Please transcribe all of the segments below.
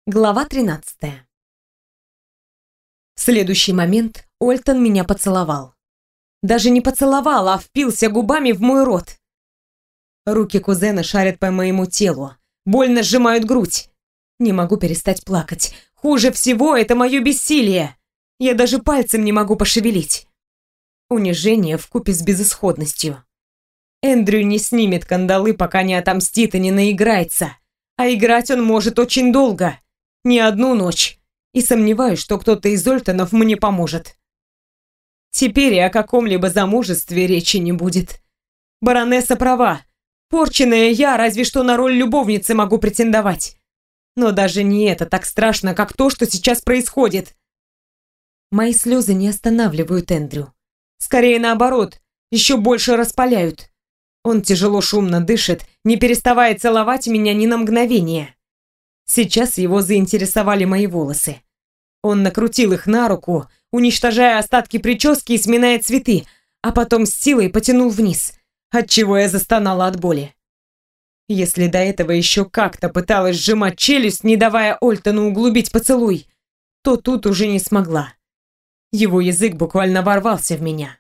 Глава 13. В следующий момент Ольтон меня поцеловал. Даже не поцеловал, а впился губами в мой рот. Руки кузена шарят по моему телу, больно сжимают грудь. Не могу перестать плакать. Хуже всего это мое бессилие. Я даже пальцем не могу пошевелить. Унижение вкупе с безысходностью. Эндрю не снимет кандалы, пока не отомстит и не наиграется. А играть он может очень долго. Не одну ночь. И сомневаюсь, что кто-то из Ольтонов мне поможет. Теперь и о каком-либо замужестве речи не будет. Баронесса права. Порченная я разве что на роль любовницы могу претендовать. Но даже не это так страшно, как то, что сейчас происходит. Мои слезы не останавливают Эндрю. Скорее наоборот, еще больше распаляют. Он тяжело шумно дышит, не переставая целовать меня ни на мгновение. Сейчас его заинтересовали мои волосы. Он накрутил их на руку, уничтожая остатки прически и сминая цветы, а потом с силой потянул вниз, отчего я застонала от боли. Если до этого еще как-то пыталась сжимать челюсть, не давая Ольтону углубить поцелуй, то тут уже не смогла. Его язык буквально ворвался в меня.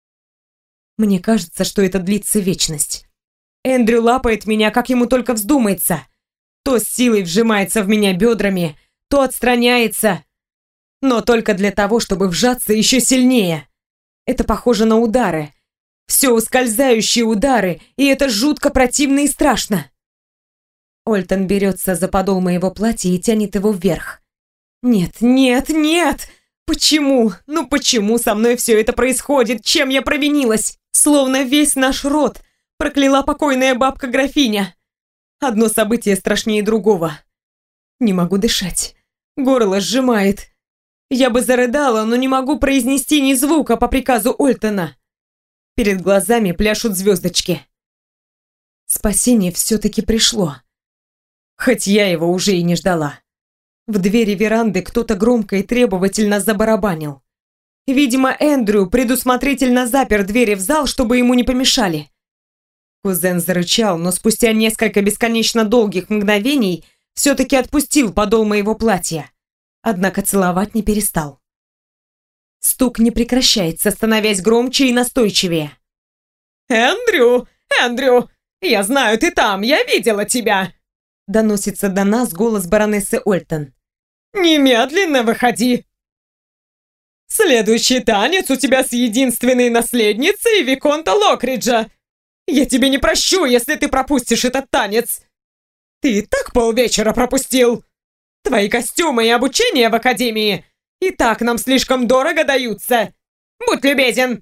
Мне кажется, что это длится вечность. Эндрю лапает меня, как ему только вздумается. То с силой вжимается в меня бедрами, то отстраняется. Но только для того, чтобы вжаться еще сильнее. Это похоже на удары. Все ускользающие удары, и это жутко противно и страшно. Ольтон берется за подол моего платья и тянет его вверх. Нет, нет, нет! Почему? Ну почему со мной все это происходит? Чем я провинилась? Словно весь наш род прокляла покойная бабка-графиня. Одно событие страшнее другого. Не могу дышать. Горло сжимает. Я бы зарыдала, но не могу произнести ни звука по приказу Ольтона. Перед глазами пляшут звездочки. Спасение все-таки пришло. Хоть я его уже и не ждала. В двери веранды кто-то громко и требовательно забарабанил. Видимо, Эндрю предусмотрительно запер двери в зал, чтобы ему не помешали. Кузен зарычал, но спустя несколько бесконечно долгих мгновений все-таки отпустил подол моего платья. Однако целовать не перестал. Стук не прекращается, становясь громче и настойчивее. «Эндрю! Эндрю! Я знаю, ты там! Я видела тебя!» Доносится до нас голос баронессы Ольтон. «Немедленно выходи! Следующий танец у тебя с единственной наследницей Виконта Локриджа! Я тебе не прощу, если ты пропустишь этот танец! Ты и так полвечера пропустил! Твои костюмы и обучение в академии и так нам слишком дорого даются! Будь любезен!»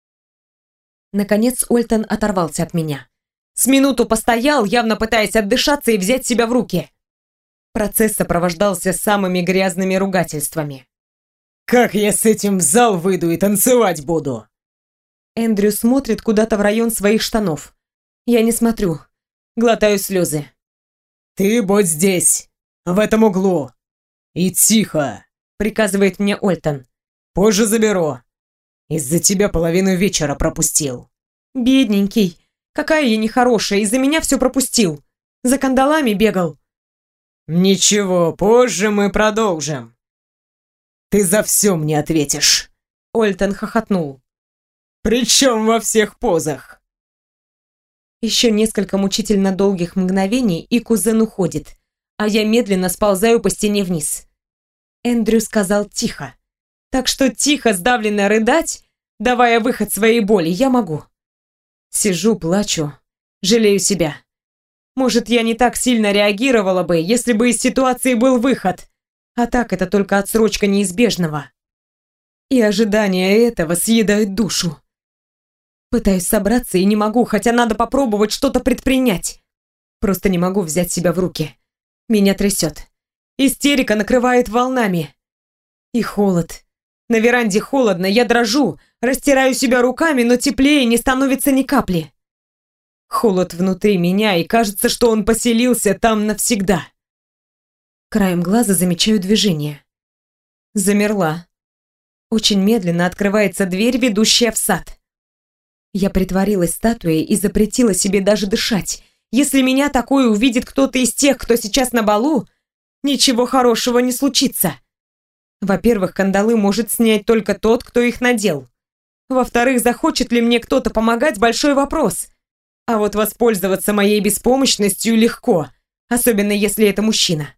Наконец Ольтон оторвался от меня. С минуту постоял, явно пытаясь отдышаться и взять себя в руки. Процесс сопровождался самыми грязными ругательствами. «Как я с этим в зал выйду и танцевать буду?» Эндрю смотрит куда-то в район своих штанов. Я не смотрю. Глотаю слезы. «Ты будь здесь, в этом углу. И тихо», — приказывает мне Ольтон. «Позже заберу. Из-за тебя половину вечера пропустил». Бедненький. Какая я нехорошая, из-за меня все пропустил. За кандалами бегал. «Ничего, позже мы продолжим. Ты за все мне ответишь». Ольтон хохотнул. «Причем во всех позах». Еще несколько мучительно долгих мгновений, и кузен уходит, а я медленно сползаю по стене вниз. Эндрю сказал тихо. Так что тихо, сдавленно рыдать, давая выход своей боли, я могу. Сижу, плачу, жалею себя. Может, я не так сильно реагировала бы, если бы из ситуации был выход. А так это только отсрочка неизбежного. И ожидание этого съедает душу. Пытаюсь собраться и не могу, хотя надо попробовать что-то предпринять. Просто не могу взять себя в руки. Меня трясет. Истерика накрывает волнами. И холод. На веранде холодно, я дрожу, растираю себя руками, но теплее не становится ни капли. Холод внутри меня, и кажется, что он поселился там навсегда. Краем глаза замечаю движение. Замерла. Очень медленно открывается дверь, ведущая в сад. Я притворилась статуей и запретила себе даже дышать. Если меня такое увидит кто-то из тех, кто сейчас на балу, ничего хорошего не случится. Во-первых, кандалы может снять только тот, кто их надел. Во-вторых, захочет ли мне кто-то помогать – большой вопрос. А вот воспользоваться моей беспомощностью легко, особенно если это мужчина.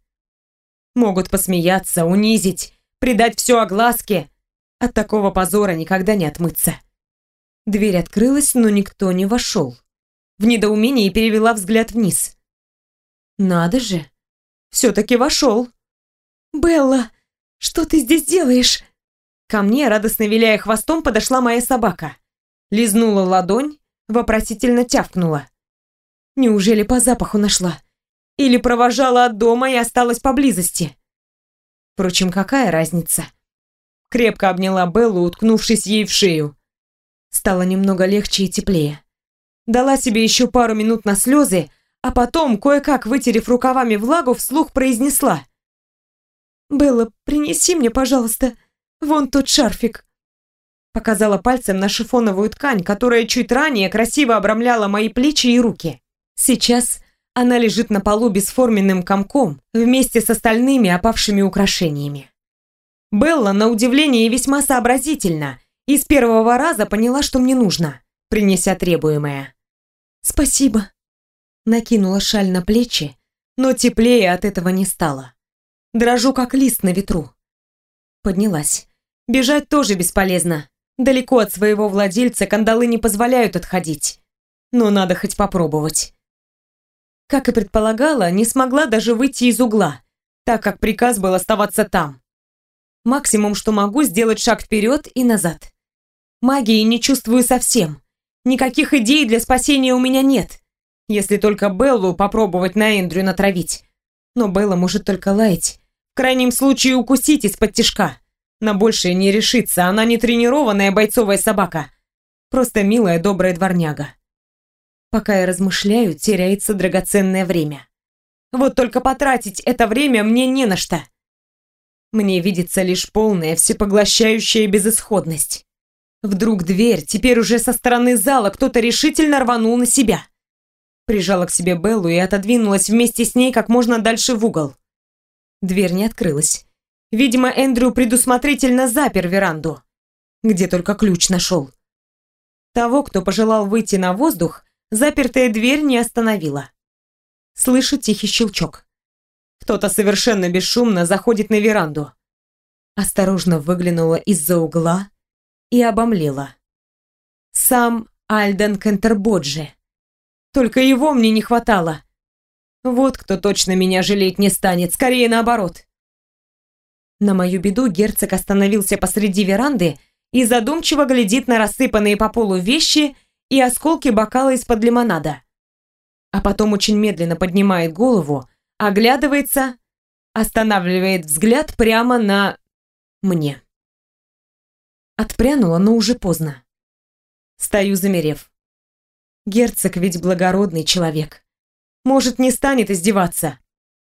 Могут посмеяться, унизить, придать все огласке. От такого позора никогда не отмыться. Дверь открылась, но никто не вошел. В недоумении перевела взгляд вниз. Надо же, все-таки вошел. «Белла, что ты здесь делаешь?» Ко мне, радостно виляя хвостом, подошла моя собака. Лизнула ладонь, вопросительно тявкнула. Неужели по запаху нашла? Или провожала от дома и осталась поблизости? Впрочем, какая разница? Крепко обняла Беллу, уткнувшись ей в шею. Стало немного легче и теплее. Дала себе еще пару минут на слезы, а потом, кое-как вытерев рукавами влагу, вслух произнесла: «Белла, принеси мне, пожалуйста, вон тот шарфик». Показала пальцем на шифоновую ткань, которая чуть ранее красиво обрамляла мои плечи и руки. Сейчас она лежит на полу бесформенным комком вместе с остальными опавшими украшениями. Белла, на удивление, весьма сообразительна и с первого раза поняла, что мне нужно, принеся требуемое. «Спасибо». Накинула шаль на плечи, но теплее от этого не стало. Дрожу, как лист на ветру. Поднялась. Бежать тоже бесполезно. Далеко от своего владельца кандалы не позволяют отходить. Но надо хоть попробовать. Как и предполагала, не смогла даже выйти из угла, так как приказ был оставаться там. Максимум, что могу, сделать шаг вперед и назад. Магии не чувствую совсем. Никаких идей для спасения у меня нет. Если только Беллу попробовать на Эндрю натравить. Но Белла может только лаять. В крайнем случае укусить из-под тишка. На большее не решится, она не тренированная бойцовая собака. Просто милая, добрая дворняга. Пока я размышляю, теряется драгоценное время. Вот только потратить это время мне не на что. Мне видится лишь полная, всепоглощающая безысходность. Вдруг дверь, теперь уже со стороны зала, кто-то решительно рванул на себя. Прижала к себе Беллу и отодвинулась вместе с ней как можно дальше в угол. Дверь не открылась. Видимо, Эндрю предусмотрительно запер веранду. Где только ключ нашел. Того, кто пожелал выйти на воздух, запертая дверь не остановила. Слышу тихий щелчок. Кто-то совершенно бесшумно заходит на веранду. Осторожно выглянула из-за угла и обомлела. Сам Альден Кентербоджи. Только его мне не хватало. Вот кто точно меня жалеть не станет, скорее наоборот. На мою беду герцог остановился посреди веранды и задумчиво глядит на рассыпанные по полу вещи и осколки бокала из-под лимонада. А потом очень медленно поднимает голову, оглядывается, останавливает взгляд прямо на мне. Отпрянула, но уже поздно. Стою, замерев. Герцог ведь благородный человек. Может, не станет издеваться.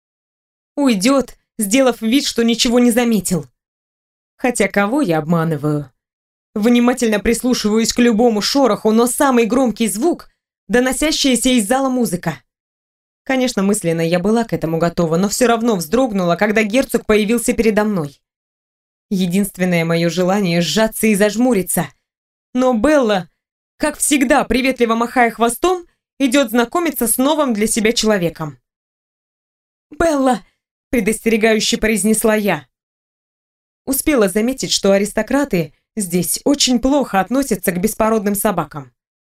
Уйдет, сделав вид, что ничего не заметил. Хотя кого я обманываю? Внимательно прислушиваюсь к любому шороху, но самый громкий звук — доносящаяся из зала музыка. Конечно, мысленно я была к этому готова, но все равно вздрогнула, когда герцог появился передо мной. Единственное мое желание — сжаться и зажмуриться. Но Белла, как всегда, приветливо махая хвостом, идет знакомиться с новым для себя человеком. «Белла!» — предостерегающе произнесла я. Успела заметить, что аристократы здесь очень плохо относятся к беспородным собакам.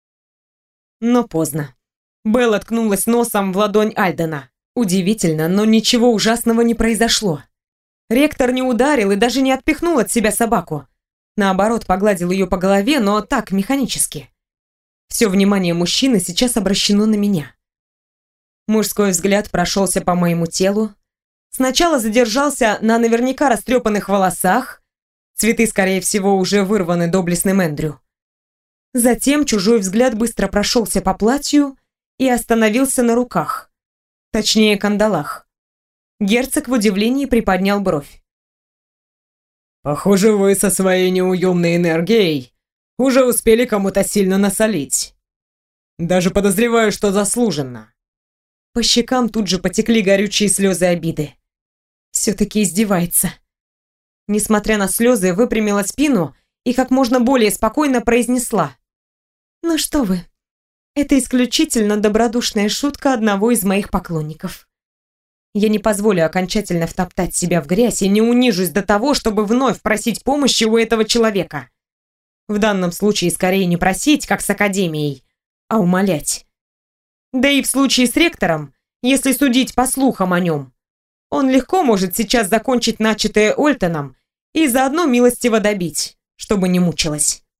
Но поздно. Белла ткнулась носом в ладонь Альдена. Удивительно, но ничего ужасного не произошло. Ректор не ударил и даже не отпихнул от себя собаку. Наоборот, погладил ее по голове, но так, механически. Все внимание мужчины сейчас обращено на меня. Мужской взгляд прошелся по моему телу. Сначала задержался на наверняка растрепанных волосах. Цветы, скорее всего, уже вырваны доблестным Эндрю. Затем чужой взгляд быстро прошелся по платью и остановился на руках. Точнее, кандалах. Герцог в удивлении приподнял бровь. «Похоже, вы со своей неуемной энергией уже успели кому-то сильно насолить. Даже подозреваю, что заслуженно». По щекам тут же потекли горючие слезы обиды. Все-таки издевается. Несмотря на слезы, выпрямила спину и как можно более спокойно произнесла. «Ну что вы, это исключительно добродушная шутка одного из моих поклонников. Я не позволю окончательно втоптать себя в грязь и не унижусь до того, чтобы вновь просить помощи у этого человека. В данном случае скорее не просить, как с Академией, а умолять. Да и в случае с ректором, если судить по слухам о нем, он легко может сейчас закончить начатое Ольтоном и заодно милостиво добить, чтобы не мучилась».